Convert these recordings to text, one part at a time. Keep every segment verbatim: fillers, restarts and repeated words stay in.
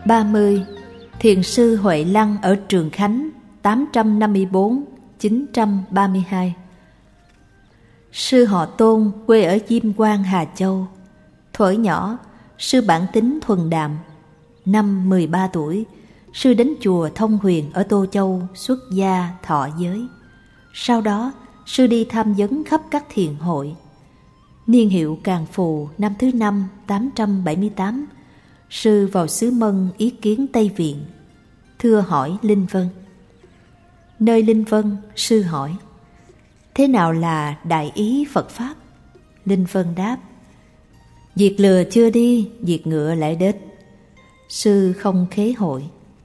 ba mươi. Thiền sư Huệ Lăng ở Trường Khánh tám trăm năm mươi bốn đến chín trăm ba mươi hai. Sư họ Tôn quê ở Diêm Quan, Hà Châu. Thuở nhỏ, sư bản tính thuần đạm. Năm mười ba tuổi, sư đến chùa Thông Huyền ở Tô Châu xuất gia thọ giới. Sau đó, sư đi tham vấn khắp các thiền hội. Niên hiệu Càn Phù năm thứ năm tám trăm bảy mươi tám, sư vào xứ Mân ý kiến Tây Viện, thưa hỏi Linh Vân. Nơi Linh Vân, sư hỏi: thế nào là đại ý Phật Pháp? Linh Vân đáp: diệt lừa chưa đi, diệt ngựa lại đến. Sư không khế hội.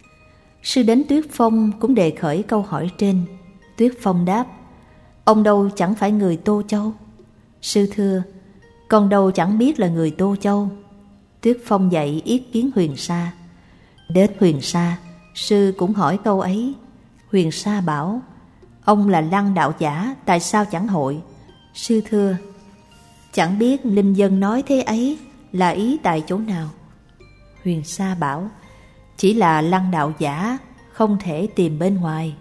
Sư đến Tuyết Phong cũng đề khởi câu hỏi trên. Tuyết Phong đáp: ông đâu chẳng phải người Tô Châu. Sư thưa: con đâu chẳng biết là người Tô Châu. Tuyết Phong dạy ý kiến Huyền Sa. Đến Huyền Sa, sư cũng hỏi câu ấy. Huyền Sa bảo: ông là Lăng đạo giả, tại sao chẳng hội? Sư thưa: chẳng biết Linh Dân nói thế ấy là ý tại chỗ nào. Huyền Sa bảo: chỉ là Lăng đạo giả, không thể tìm bên ngoài.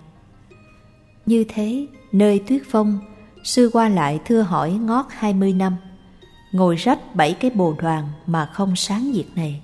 Như thế, nơi Tuyết Phong, sư qua lại thưa hỏi ngót hai mươi năm, ngồi rách bảy cái bồ đoàn mà không sáng việc này.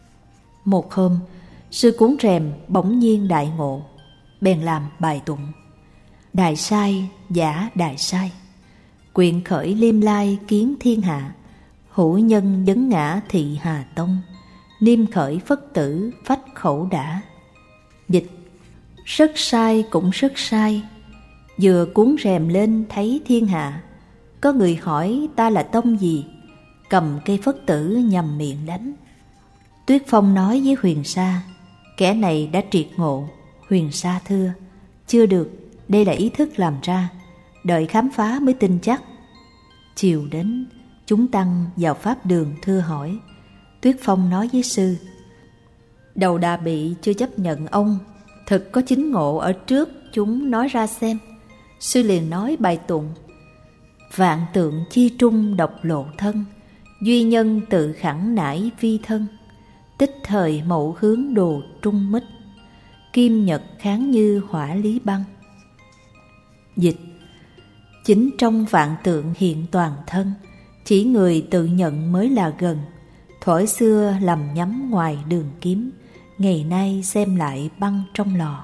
Một hôm, sư cuốn rèm bỗng nhiên đại ngộ, bèn làm bài tụng: đại sai giả đại sai, quyện khởi liêm lai kiến thiên hạ, hữu nhân vấn ngã thị Hà Tông, niêm khởi phất tử phách khẩu đã. Dịch: rất sai cũng rất sai, vừa cuốn rèm lên thấy thiên hạ, có người hỏi ta là tông gì, cầm cây phất tử nhằm miệng đánh. Tuyết Phong nói với Huyền Sa: kẻ này đã triệt ngộ. Huyền Sa thưa: chưa được, đây là ý thức làm ra, đợi khám phá mới tin chắc. Chiều đến, chúng tăng vào pháp đường thưa hỏi. Tuyết Phong nói với sư: đầu đà bị chưa chấp nhận ông, thực có chính ngộ ở trước chúng nói ra xem. Sư liền nói bài tụng: vạn tượng chi trung độc lộ thân, duy nhân tự khẳng nải vi thân, tích thời mậu hướng đồ trung mít, kim nhật kháng như hỏa lý băng. Dịch: chính trong vạn tượng hiện toàn thân, chỉ người tự nhận mới là gần. Thuở xưa lầm nhắm ngoài đường kiếm, ngày nay xem lại băng trong lò.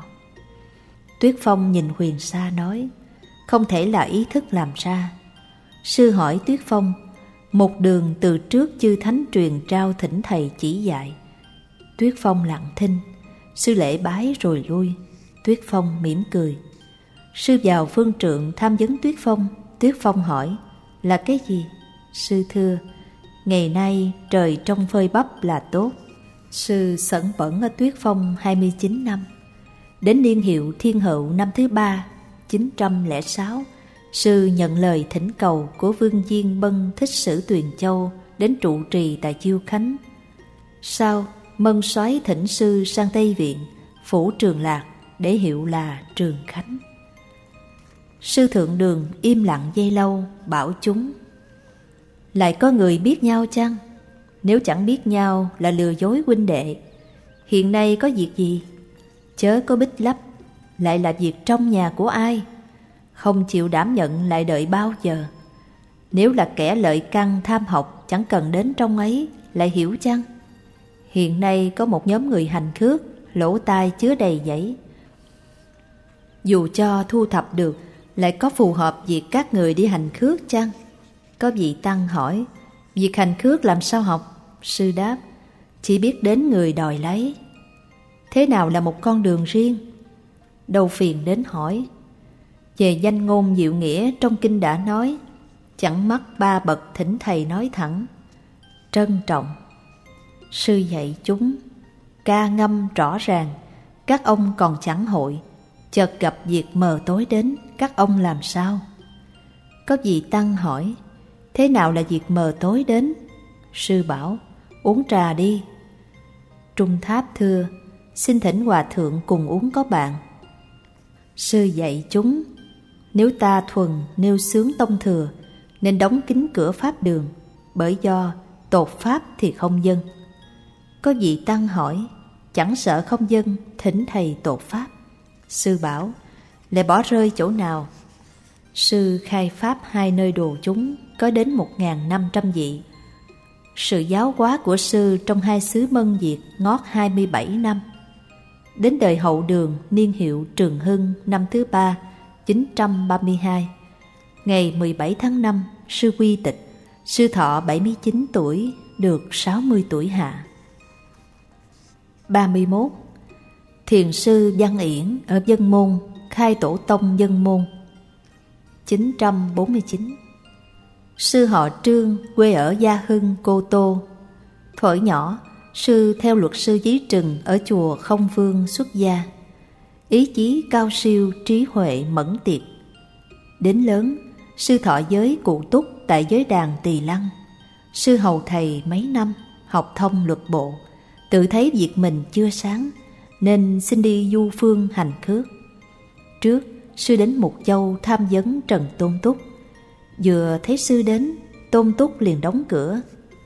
Tuyết Phong nhìn Huyền Sa nói: không thể là ý thức làm ra. Sư hỏi Tuyết Phong: một đường từ trước chư thánh truyền trao thỉnh thầy chỉ dạy. Tuyết Phong lặng thinh. Sư lễ bái rồi lui. Tuyết Phong mỉm cười. Sư vào phương trượng tham vấn Tuyết Phong. Tuyết Phong hỏi: là cái gì? Sư thưa: ngày nay trời trong phơi bắp là tốt. Sư sẩn bẩn ở Tuyết Phong hai mươi chín năm. Đến niên hiệu Thiên Hậu năm thứ ba, chín trăm lẻ sáu, sư nhận lời thỉnh cầu của Vương Diên Bân Thích Sử Tuyền Châu đến trụ trì tại Chiêu Khánh. Sau, Mân soái thỉnh sư sang Tây Viện, phủ Trường Lạc để hiệu là Trường Khánh. Sư Thượng Đường im lặng giây lâu, bảo chúng: lại có người biết nhau chăng? Nếu chẳng biết nhau là lừa dối huynh đệ. Hiện nay có việc gì? Chớ có bích lấp, lại là việc trong nhà của ai? Không chịu đảm nhận lại đợi bao giờ? Nếu là kẻ lợi căn tham học, chẳng cần đến trong ấy, lại hiểu chăng? Hiện nay có một nhóm người hành khước, lỗ tai chứa đầy dẫy. Dù cho thu thập được, lại có phù hợp việc các người đi hành khước chăng? Có vị tăng hỏi: việc hành khước làm sao học? Sư đáp: chỉ biết đến người đòi lấy. Thế nào là một con đường riêng? Đâu phiền đến hỏi. Về danh ngôn diệu nghĩa trong kinh đã nói: chẳng mắc ba bậc thỉnh thầy nói thẳng. Trân trọng. Sư dạy chúng: ca ngâm rõ ràng, các ông còn chẳng hội. Chợt gặp việc mờ tối đến, các ông làm sao? Có vị tăng hỏi: thế nào là việc mờ tối đến? Sư bảo: uống trà đi. Trung Tháp thưa: xin thỉnh hòa thượng cùng uống có bạn. Sư dạy chúng: nếu ta thuần nêu xướng tông thừa, nên đóng kín cửa pháp đường, bởi do tột pháp thì không dâng. Có vị tăng hỏi: chẳng sợ không dâng, thỉnh thầy tột pháp. Sư bảo: lại bỏ rơi chỗ nào? Sư khai pháp hai nơi đồ chúng có đến một nghìn năm trăm vị. Sự giáo hóa của sư trong hai xứ Mân Việt ngót hai mươi bảy năm. Đến đời Hậu Đường niên hiệu Trường Hưng năm thứ ba, chín trăm ba mươi hai, ngày mười bảy tháng năm, sư quy tịch. Sư thọ bảy mươi chín tuổi, được sáu mươi tuổi hạ. ba mươi mốt. Thiền sư Văn Yển ở Dân Môn, khai tổ tông Dân Môn. chín trăm bốn mươi chín. Sư họ Trương, quê ở Gia Hưng, Cô Tô. Thuở nhỏ, sư theo luật sư Chí Trừng ở chùa Không Vương xuất gia. Ý chí cao siêu, trí huệ mẫn tiệp. Đến lớn, sư thọ giới cụ túc tại giới đàn Tỳ Lăng. Sư hầu thầy mấy năm, học thông luật bộ, tự thấy việc mình chưa sáng, nên xin đi du phương hành khước. Trước, sư đến Mục Châu tham vấn Trần Tôn Túc. Vừa thấy sư đến, Tôn Túc liền đóng cửa.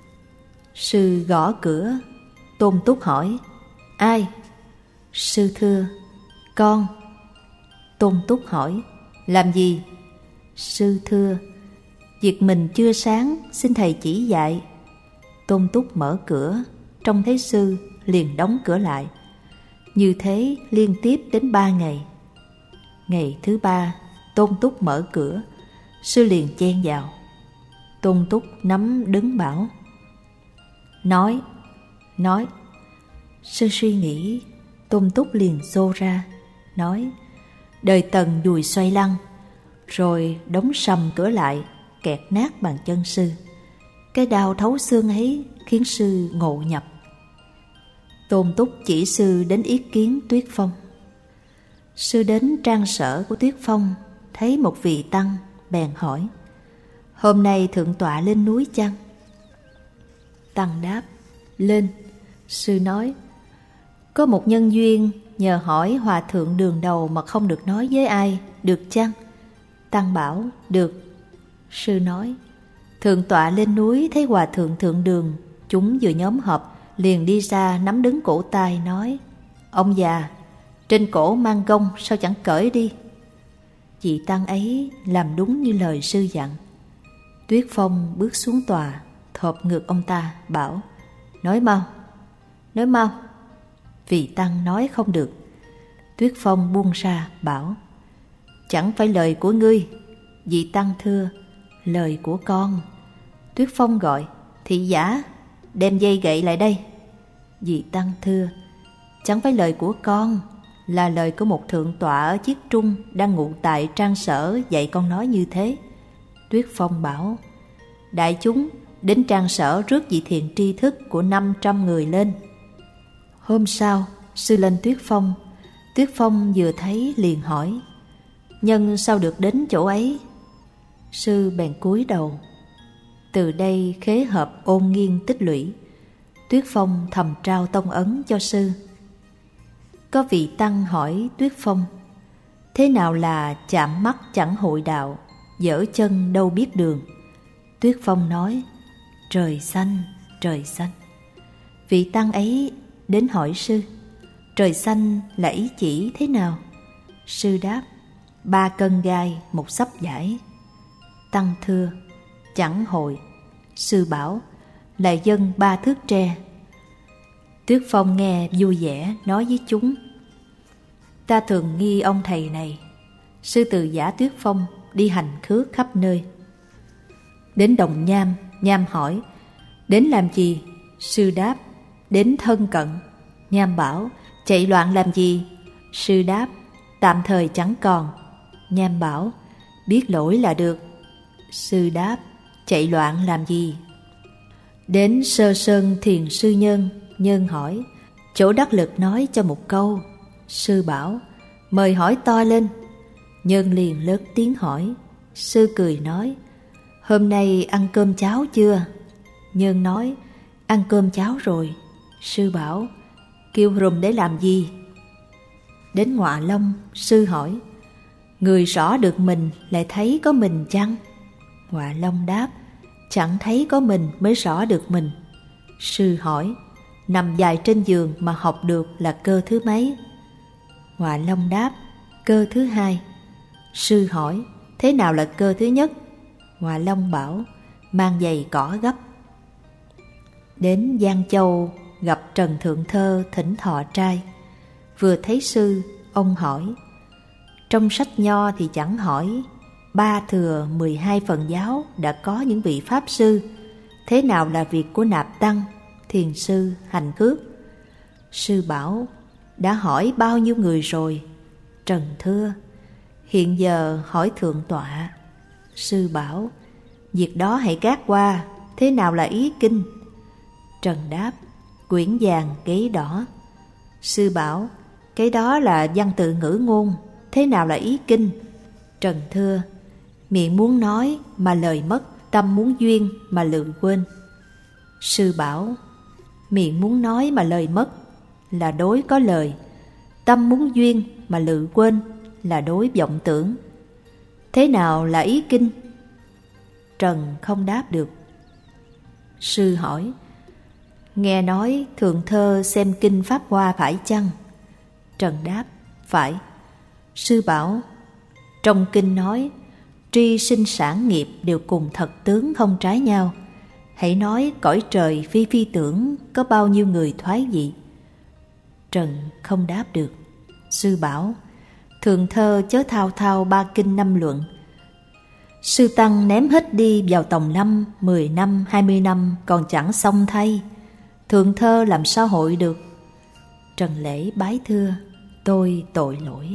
Sư gõ cửa, Tôn Túc hỏi: ai? Sư thưa: con. Tôn Túc hỏi: làm gì? Sư thưa: việc mình chưa sáng, xin thầy chỉ dạy. Tôn Túc mở cửa, trông thấy sư liền đóng cửa lại. Như thế liên tiếp đến ba ngày. Ngày thứ ba, Tôn Túc mở cửa, sư liền chen vào. Tôn Túc nắm đứng bảo: nói, nói. Sư suy nghĩ, Tôn Túc liền xô ra, nói: đời Tần dùi xoay lăn. Rồi đóng sầm cửa lại, kẹt nát bàn chân sư. Cái đau thấu xương ấy khiến sư ngộ nhập. Tôn Túc chỉ sư đến yết kiến Tuyết Phong. Sư đến trang sở của Tuyết Phong, thấy một vị tăng, bèn hỏi: hôm nay thượng tọa lên núi chăng? Tăng đáp: lên. Sư nói: có một nhân duyên, nhờ hỏi hòa thượng Đường Đầu mà không được nói với ai, được chăng? Tăng bảo: được. Sư nói: thượng tọa lên núi thấy hòa thượng Thượng Đường, chúng vừa nhóm họp, liền đi ra nắm đứng cổ tay nói: ông già, trên cổ mang gông sao chẳng cởi đi? Vị tăng ấy làm đúng như lời sư dặn. Tuyết Phong bước xuống tòa, thộp ngược ông ta, bảo: nói mau, nói mau. Vị tăng nói không được. Tuyết Phong buông ra, bảo: chẳng phải lời của ngươi. Vị tăng thưa: lời của con. Tuyết Phong gọi: thị giả, đem dây gậy lại đây. Vị tăng thưa: chẳng phải lời của con, là lời của một thượng tọa ở Chiết Trung đang ngụ tại trang sở dạy con nói như thế. Tuyết Phong bảo: đại chúng đến trang sở rước vị thiện tri thức của năm trăm người lên. Hôm sau, sư lên Tuyết Phong. Tuyết Phong vừa thấy liền hỏi: nhân sao được đến chỗ ấy? Sư bèn cúi đầu. Từ đây khế hợp ôn nghiên tích lũy. Tuyết Phong thầm trao tông ấn cho sư. Có vị tăng hỏi Tuyết Phong: thế nào là chạm mắt chẳng hội đạo, dở chân đâu biết đường? Tuyết Phong nói: trời xanh, trời xanh. Vị tăng ấy đến hỏi sư: trời xanh là ý chỉ thế nào? Sư đáp: ba cân gai, một xấp vải. Tăng thưa: chẳng hội. Sư bảo: là dân ba thước tre. Tuyết Phong nghe vui vẻ, nói với chúng: ta thường nghi ông thầy này. Sư từ giả Tuyết Phong đi hành khước khắp nơi. Đến Đồng Nham, Nham hỏi: đến làm gì? Sư đáp: đến thân cận. Nham bảo: chạy loạn làm gì? Sư đáp: tạm thời chẳng còn. Nham bảo: biết lỗi là được. Sư đáp: chạy loạn làm gì? Đến Sơ Sơn Thiền Sư Nhân. Nhân hỏi: chỗ đắc lực nói cho một câu. Sư bảo: mời hỏi to lên. Nhân liền lớn tiếng hỏi. Sư cười nói: hôm nay ăn cơm cháo chưa? Nhân nói: ăn cơm cháo rồi. Sư bảo: kêu rùm để làm gì? Đến Ngọa Long, sư hỏi: người rõ được mình lại thấy có mình chăng? Ngọa Long đáp: chẳng thấy có mình mới rõ được mình. Sư hỏi: nằm dài trên giường mà học được là cơ thứ mấy? Họa Long đáp, cơ thứ hai. Sư hỏi, thế nào là cơ thứ nhất? Họa Long bảo, mang giày cỏ gấp. Đến Giang Châu gặp Trần Thượng Thơ thỉnh thọ trai. Vừa thấy sư, ông hỏi, trong sách Nho thì chẳng hỏi, ba thừa mười hai phần giáo đã có những vị pháp sư, thế nào là việc của nạp tăng, thiền sư, hành khước? Sư bảo, đã hỏi bao nhiêu người rồi? Trần thưa, hiện giờ hỏi thượng tọa. Sư bảo, việc đó hãy gác qua, thế nào là ý kinh? Trần đáp, quyển vàng giấy đỏ. Sư bảo, cái đó là văn tự ngữ ngôn, thế nào là ý kinh? Trần thưa, miệng muốn nói mà lời mất, tâm muốn duyên mà lự quên. Sư bảo, miệng muốn nói mà lời mất là đối có lời, tâm muốn duyên mà lự quên là đối vọng tưởng. Thế nào là ý kinh? Trần không đáp được. Sư hỏi, nghe nói Thượng Thơ xem kinh Pháp Hoa phải chăng? Trần đáp, phải. Sư bảo, trong kinh nói, tri sinh sản nghiệp đều cùng thật tướng không trái nhau. Hãy nói cõi trời phi phi tưởng có bao nhiêu người thoái vị? Trần không đáp được. Sư bảo, Thượng Thơ chớ thao thao ba kinh năm luận. Sư tăng ném hết đi vào tòng năm, mười năm, hai mươi năm còn chẳng xong thay. Thượng Thơ làm sao hội được? Trần lễ bái thưa, tôi tội lỗi.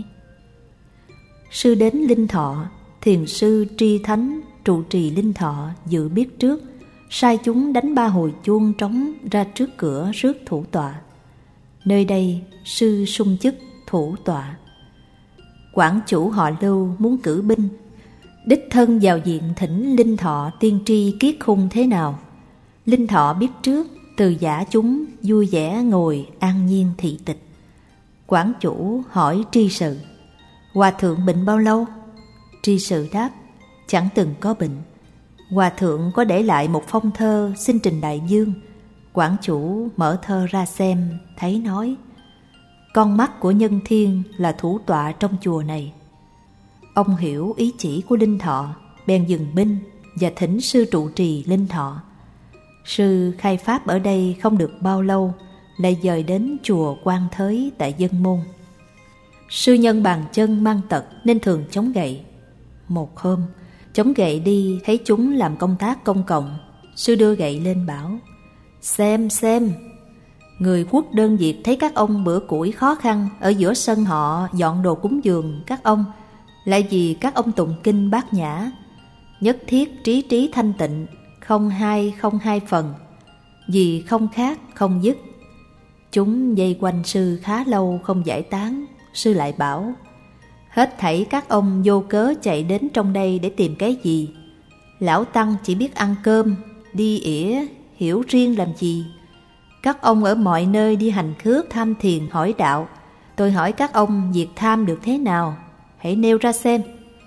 Sư đến Linh Thọ, thiền sư Tri Thánh trụ trì Linh Thọ dự biết trước, sai chúng đánh ba hồi chuông trống ra trước cửa rước thủ tọa. Nơi đây sư sung chức thủ tọa. Quản chủ họ Lưu muốn cử binh, đích thân vào diện thỉnh Linh Thọ tiên tri kiết khung thế nào. Linh Thọ biết trước, từ giả chúng vui vẻ ngồi an nhiên thị tịch. Quản chủ hỏi tri sự, hòa thượng bệnh bao lâu? Tri sự đáp, chẳng từng có bệnh. Hòa thượng có để lại một phong thơ xin trình đại vương. Quản chủ mở thơ ra xem, thấy nói, con mắt của nhân thiên là thủ tọa trong chùa này. Ông hiểu ý chỉ của Linh Thọ, bèn dừng binh và thỉnh sư trụ trì Linh Thọ. Sư khai pháp ở đây không được bao lâu, lại dời đến chùa Quan Thới tại Dân Môn. Sư nhân bàn chân mang tật nên thường chống gậy. Một hôm, chống gậy đi thấy chúng làm công tác công cộng, sư đưa gậy lên bảo, xem xem, người quốc đơn Việt thấy các ông bữa củi khó khăn ở giữa sân họ dọn đồ cúng dường các ông, lại vì các ông tụng kinh bát nhã, nhất thiết trí trí thanh tịnh, không hai không hai phần, vì không khác không dứt. Chúng vây quanh sư khá lâu không giải tán. Sư lại bảo, hết thảy các ông vô cớ chạy đến trong đây để tìm cái gì? Lão Tăng chỉ biết ăn cơm, đi ỉa, hiểu riêng làm gì? Các ông ở mọi nơi đi hành khước tham thiền hỏi đạo. Tôi hỏi các ông việc tham được thế nào? Hãy nêu ra xem.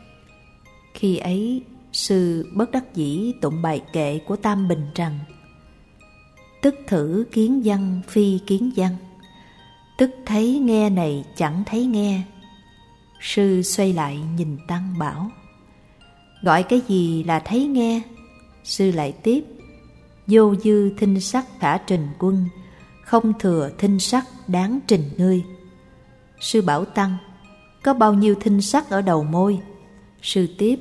Khi ấy, sư bất đắc dĩ tụng bài kệ của Tam Bình rằng, tức thử kiến văn phi kiến văn, tức thấy nghe này chẳng thấy nghe. Sư xoay lại nhìn Tăng bảo, gọi cái gì là thấy nghe? Sư lại tiếp, vô dư thinh sắc khả trình quân, không thừa thinh sắc đáng trình ngươi. Sư bảo Tăng, có bao nhiêu thinh sắc ở đầu môi? Sư tiếp,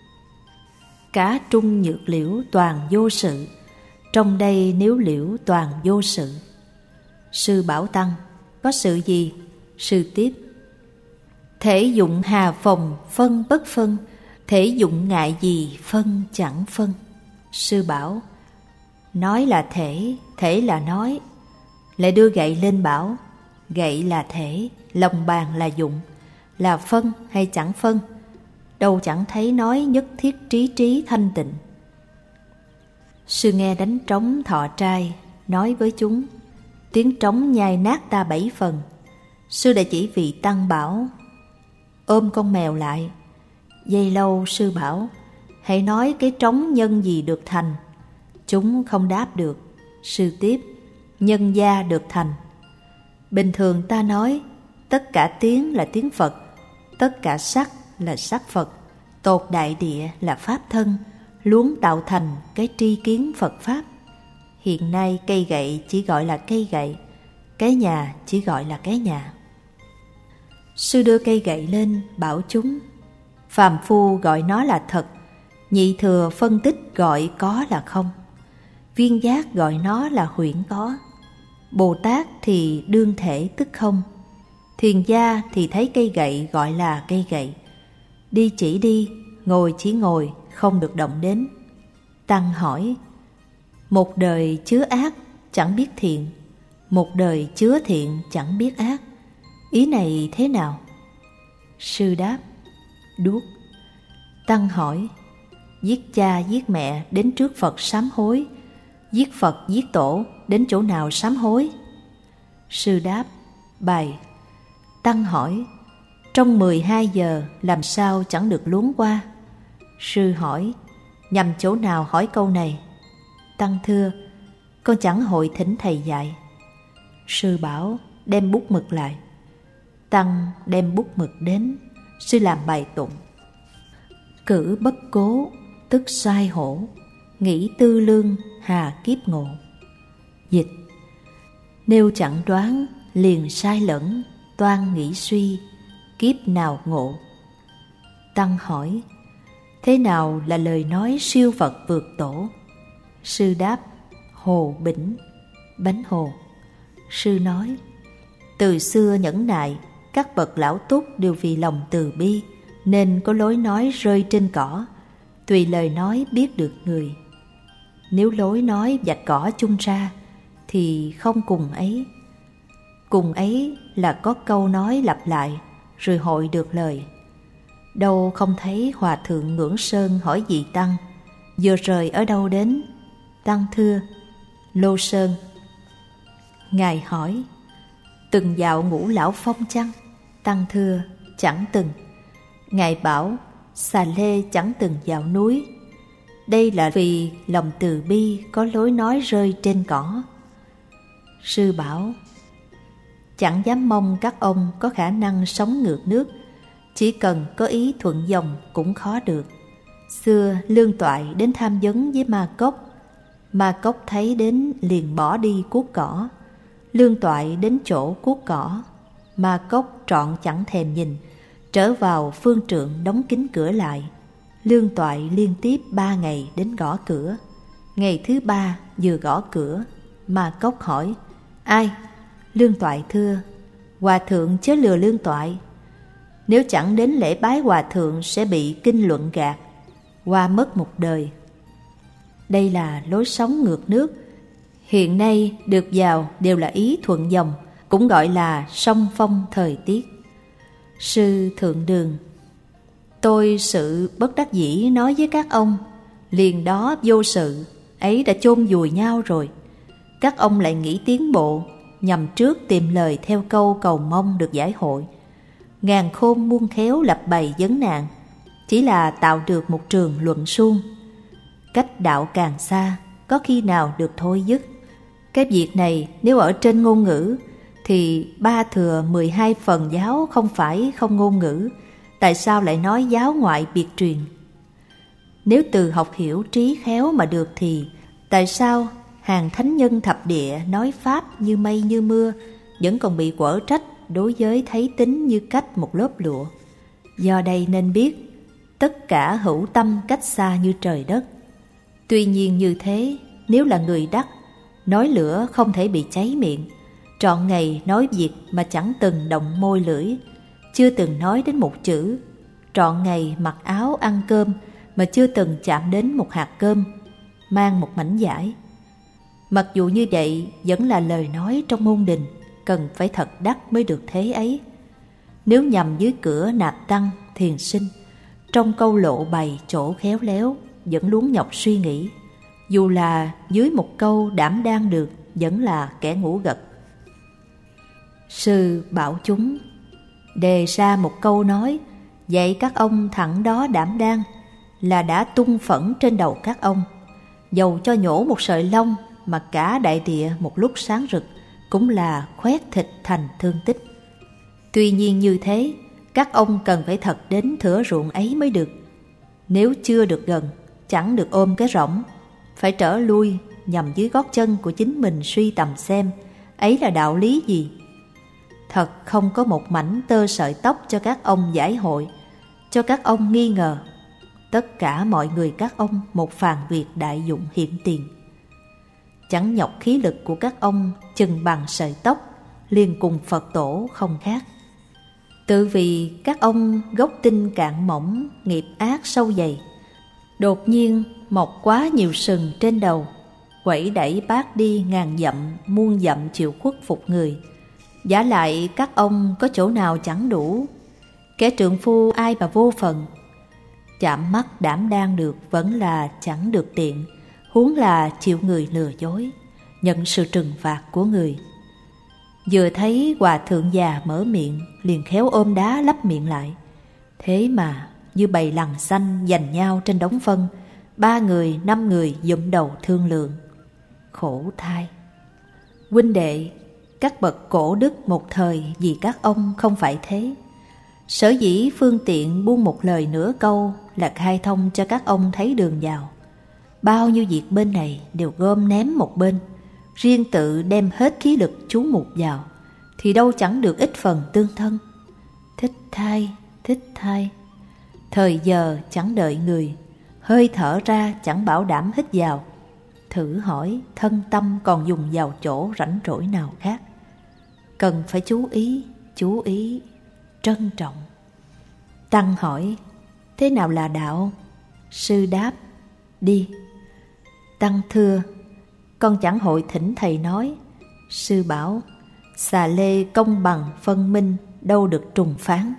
cá trung nhược liễu toàn vô sự, trong đây nếu liễu toàn vô sự. Sư bảo Tăng, có sự gì? Sư tiếp, thể dụng hà phòng phân bất phân, thể dụng ngại gì phân chẳng phân. Sư bảo, nói là thể, thể là nói. Lại đưa gậy lên bảo, gậy là thể, lòng bàn là dụng, là phân hay chẳng phân, đâu chẳng thấy nói nhất thiết trí trí thanh tịnh. Sư nghe đánh trống thọ trai, nói với chúng, tiếng trống nhai nát ta bảy phần. Sư đã chỉ vị Tăng bảo, ôm con mèo lại. Giây lâu sư bảo, hãy nói cái trống nhân gì được thành. Chúng không đáp được. Sư tiếp, nhân gia được thành. Bình thường ta nói, tất cả tiếng là tiếng Phật, tất cả sắc là sắc Phật, tột đại địa là Pháp thân, luống tạo thành cái tri kiến Phật Pháp. Hiện nay cây gậy chỉ gọi là cây gậy, cái nhà chỉ gọi là cái nhà. Sư đưa cây gậy lên bảo chúng, phàm phu gọi nó là thật, nhị thừa phân tích gọi có là không, viên giác gọi nó là huyễn có, Bồ Tát thì đương thể tức không, thiền gia thì thấy cây gậy gọi là cây gậy, đi chỉ đi, ngồi chỉ ngồi, không được động đến. Tăng hỏi, một đời chứa ác chẳng biết thiện, một đời chứa thiện chẳng biết ác, ý này thế nào? Sư đáp, đuốc. Tăng hỏi, giết cha giết mẹ đến trước Phật sám hối, giết Phật giết tổ đến chỗ nào sám hối? Sư đáp, bày. Tăng hỏi, trong mười hai giờ làm sao chẳng được luống qua? Sư hỏi, nhằm chỗ nào hỏi câu này? Tăng thưa, con chẳng hội thỉnh thầy dạy. Sư bảo, đem bút mực lại. Tăng đem bút mực đến, sư làm bài tụng. Cử bất cố, tức sai hổ, nghĩ tư lương, hà kiếp ngộ. Dịch, nếu chẳng đoán, liền sai lẫn, toan nghĩ suy, kiếp nào ngộ. Tăng hỏi, thế nào là lời nói siêu Phật vượt tổ? Sư đáp, hồ bỉnh, bánh hồ. Sư nói, từ xưa nhẫn nại, các bậc lão túc đều vì lòng từ bi, nên có lối nói rơi trên cỏ, tùy lời nói biết được người. Nếu lối nói vạch cỏ chung ra, thì không cùng ấy. Cùng ấy là có câu nói lặp lại, rồi hội được lời. Đâu không thấy Hòa Thượng Ngưỡng Sơn hỏi vị Tăng, vừa rời ở đâu đến? Tăng thưa, Lô Sơn. Ngài hỏi, từng dạo Ngũ Lão Phong chăng? Tăng thưa, chẳng từng. Ngài bảo, xà lê chẳng từng dạo núi. Đây là vì lòng từ bi có lối nói rơi trên cỏ. Sư bảo, chẳng dám mong các ông có khả năng sống ngược nước, chỉ cần có ý thuận dòng cũng khó được. Xưa Lương Toại đến tham vấn với Ma Cốc, Ma Cốc thấy đến liền bỏ đi cuốc cỏ. Lương Toại đến chỗ cuốc cỏ, Ma Cốc trọn chẳng thèm nhìn, trở vào phương trượng đóng kín cửa lại. Lương Toại liên tiếp ba ngày đến gõ cửa. Ngày thứ ba vừa gõ cửa, Ma Cốc hỏi, ai? Lương Toại thưa, Hòa Thượng chớ lừa Lương Toại. Nếu chẳng đến lễ bái Hòa Thượng sẽ bị kinh luận gạt, qua mất một đời. Đây là lối sống ngược nước. Hiện nay được vào đều là ý thuận dòng, cũng gọi là song phong thời tiết. Sư Thượng Đường, tôi sự bất đắc dĩ nói với các ông, liền đó vô sự, ấy đã chôn vùi nhau rồi. Các ông lại nghĩ tiến bộ, nhằm trước tìm lời theo câu cầu mong được giải hội. Ngàn khôn muôn khéo lập bày vấn nạn, chỉ là tạo được một trường luận suông. Cách đạo càng xa, có khi nào được thôi dứt. Cái việc này nếu ở trên ngôn ngữ, thì ba thừa mười hai phần giáo không phải không ngôn ngữ, tại sao lại nói giáo ngoại biệt truyền? Nếu từ học hiểu trí khéo mà được thì, tại sao hàng thánh nhân thập địa nói pháp như mây như mưa, vẫn còn bị quở trách đối với thấy tính như cách một lớp lụa? Do đây nên biết, tất cả hữu tâm cách xa như trời đất. Tuy nhiên như thế, nếu là người đắc, nói lửa không thể bị cháy miệng, trọn ngày nói việc mà chẳng từng động môi lưỡi, chưa từng nói đến một chữ, trọn ngày mặc áo ăn cơm mà chưa từng chạm đến một hạt cơm, mang một mảnh vải. Mặc dù như vậy vẫn là lời nói trong môn đình, cần phải thật đắc mới được thế ấy. Nếu nhằm dưới cửa nạp tăng, thiền sinh, trong câu lộ bày chỗ khéo léo, vẫn luống nhọc suy nghĩ. Dù là dưới một câu đảm đang được, vẫn là kẻ ngủ gật. Sư bảo chúng, đề ra một câu nói, dạy các ông thẳng đó đảm đang, là đã tung phẫn trên đầu các ông. Dầu cho nhổ một sợi lông, mà cả đại địa một lúc sáng rực cũng là khoét thịt thành thương tích. Tuy nhiên như thế, các ông cần phải thật đến thửa ruộng ấy mới được. Nếu chưa được gần, chẳng được ôm cái rỗng, phải trở lui nhằm dưới gót chân của chính mình suy tầm xem ấy là đạo lý gì. Thật không có một mảnh tơ sợi tóc cho các ông giải hội, cho các ông nghi ngờ. Tất cả mọi người các ông một phàn việc đại dụng hiển tiền. Chẳng nhọc khí lực của các ông chừng bằng sợi tóc, liền cùng Phật tổ không khác. Tự vì các ông gốc tinh cạn mỏng, nghiệp ác sâu dày, đột nhiên mọc quá nhiều sừng trên đầu, quẩy đẩy bát đi ngàn dặm muôn dặm chịu khuất phục người. Giả lại các ông có chỗ nào chẳng đủ, kẻ trượng phu ai mà vô phận. Chạm mắt đảm đang được vẫn là chẳng được tiện, huống là chịu người lừa dối, nhận sự trừng phạt của người. Vừa thấy hòa thượng già mở miệng, liền khéo ôm đá lấp miệng lại. Thế mà như bầy lằn xanh giành nhau trên đống phân, ba người năm người dụm đầu thương lượng. Khổ thai! Huynh đệ, các bậc cổ đức một thời vì các ông không phải thế. Sở dĩ phương tiện buông một lời nửa câu là khai thông cho các ông thấy đường vào. Bao nhiêu việc bên này đều gom ném một bên, riêng tự đem hết khí lực chú mục vào, thì đâu chẳng được ít phần tương thân. Thích thai, thích thai. Thời giờ chẳng đợi người, hơi thở ra chẳng bảo đảm hít vào. Thử hỏi thân tâm còn dùng vào chỗ rảnh rỗi nào khác. Cần phải chú ý, chú ý, trân trọng. Tăng hỏi, thế nào là đạo? Sư đáp, đi. Tăng thưa, con chẳng hội thỉnh thầy nói. Sư bảo, xà lê công bằng phân minh, đâu được trùng phán.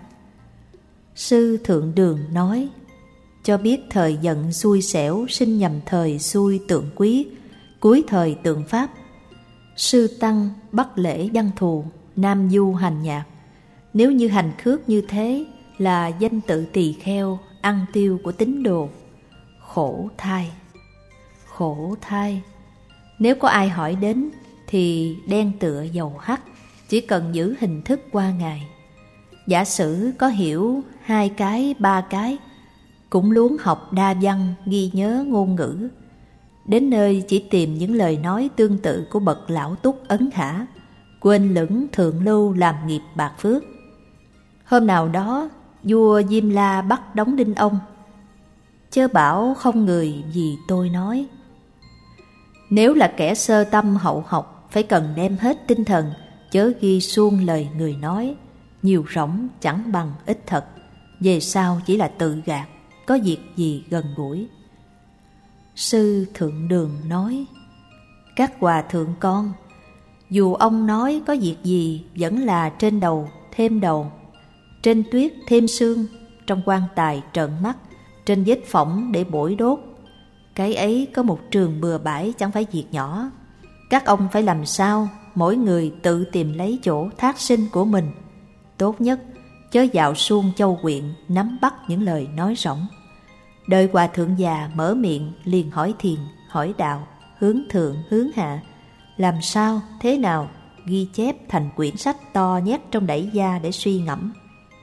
Sư Thượng Đường nói, cho biết thời giận xui xẻo, sinh nhầm thời xui tượng quý, cuối thời tượng pháp. Sư Tăng bắt lễ văn thù, nam du hành nhạc. Nếu như hành khước như thế là danh tự tỳ kheo, ăn tiêu của tín đồ. Khổ thai! Khổ thai! Nếu có ai hỏi đến thì đen tựa dầu hắt, chỉ cần giữ hình thức qua ngày. Giả sử có hiểu hai cái, ba cái, cũng luống học đa văn, ghi nhớ ngôn ngữ. Đến nơi chỉ tìm những lời nói tương tự của bậc lão túc ấn khả, quên lửng thượng lưu làm nghiệp bạc phước. Hôm nào đó vua Diêm La bắt đóng đinh ông, chớ bảo không người vì tôi nói. Nếu là kẻ sơ tâm hậu học, phải cần đem hết tinh thần, chớ ghi suông lời người nói. Nhiều rỗng chẳng bằng ít thật, về sau chỉ là tự gạt, có việc gì gần gũi. Sư Thượng Đường nói, các hòa thượng con, dù ông nói có việc gì vẫn là trên đầu thêm đầu, trên tuyết thêm sương, trong quan tài trợn mắt, trên vết phỏng để bổi đốt. Cái ấy có một trường bừa bãi chẳng phải việc nhỏ. Các ông phải làm sao mỗi người tự tìm lấy chỗ thác sinh của mình. Tốt nhất chớ dạo suông châu quyện nắm bắt những lời nói rỗng. Đợi hòa thượng già mở miệng liền hỏi thiền, hỏi đạo, hướng thượng hướng hạ, làm sao, thế nào, ghi chép thành quyển sách to nhét trong đẩy da để suy ngẫm.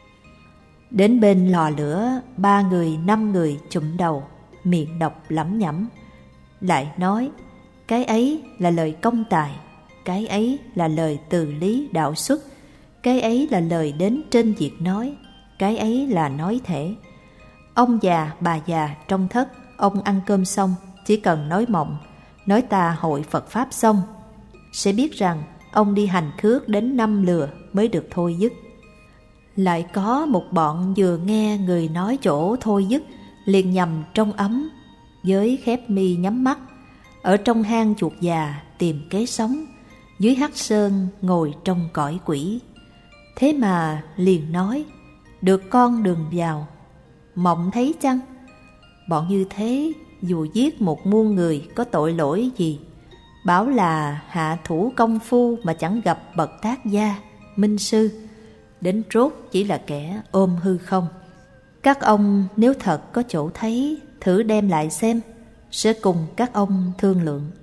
Đến bên lò lửa, ba người năm người chụm đầu, miệng đọc lẩm nhẩm, lại nói, cái ấy là lời công tài, cái ấy là lời từ lý đạo xuất, cái ấy là lời đến trên việc nói, cái ấy là nói thể. Ông già bà già trong thất, ông ăn cơm xong chỉ cần nói mộng, nói ta hội Phật Pháp xong, sẽ biết rằng ông đi hành khước đến năm lừa mới được thôi dứt. Lại có một bọn vừa nghe người nói chỗ thôi dứt, liền nhầm trong ấm, với khép mi nhắm mắt, ở trong hang chuột già tìm kế sống, dưới hắc sơn ngồi trong cõi quỷ. Thế mà liền nói, được con đường vào, mộng thấy chăng? Bọn như thế dù giết một muôn người có tội lỗi gì, bảo là hạ thủ công phu mà chẳng gặp bậc tác gia, minh sư, đến rốt chỉ là kẻ ôm hư không. Các ông nếu thật có chỗ thấy, thử đem lại xem, sẽ cùng các ông thương lượng,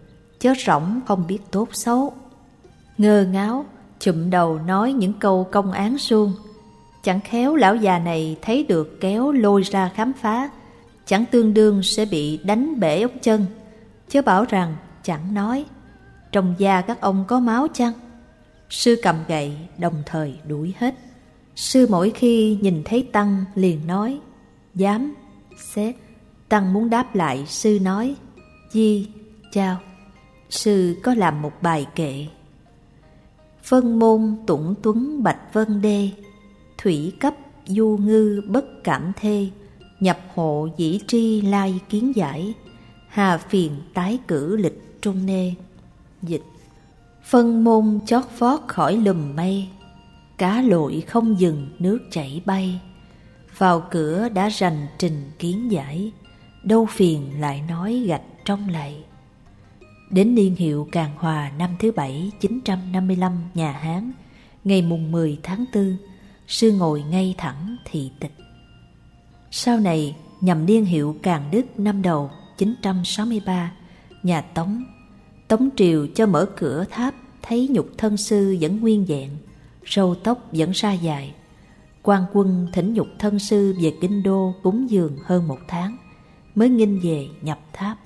chớ rỗng không biết tốt xấu. Ngơ ngáo, chụm đầu nói những câu công án suông. Chẳng khéo lão già này thấy được kéo lôi ra khám phá, chẳng tương đương sẽ bị đánh bể ống chân, chớ bảo rằng chẳng nói. Trong da các ông có máu chăng? Sư cầm gậy đồng thời đuổi hết. Sư mỗi khi nhìn thấy Tăng liền nói: Dám, xét. Tăng muốn đáp lại, sư nói: Di, chào. Sư có làm một bài kệ: Phân môn tủng tuấn bạch vân đê, thủy cấp du ngư bất cảm thê, nhập hộ dĩ tri lai kiến giải, hà phiền tái cử lịch trung nê. Dịch: Phân môn chót vót khỏi lùm mây, cá lội không dừng nước chảy bay, vào cửa đã rành trình kiến giải, đâu phiền lại nói gạch trong lạy. Đến niên hiệu Càn Hòa năm thứ bảy chín trăm năm mươi lăm nhà Hán, ngày mùng mười tháng tư, sư ngồi ngay thẳng thị tịch. Sau này nhằm niên hiệu Càn Đức năm đầu chín trăm sáu mươi ba, nhà Tống, Tống triều cho mở cửa tháp, thấy nhục thân sư vẫn nguyên vẹn, râu tóc vẫn ra dài. Quan quân thỉnh nhục thân sư về kinh đô cúng dường hơn một tháng, mới nghinh về nhập tháp.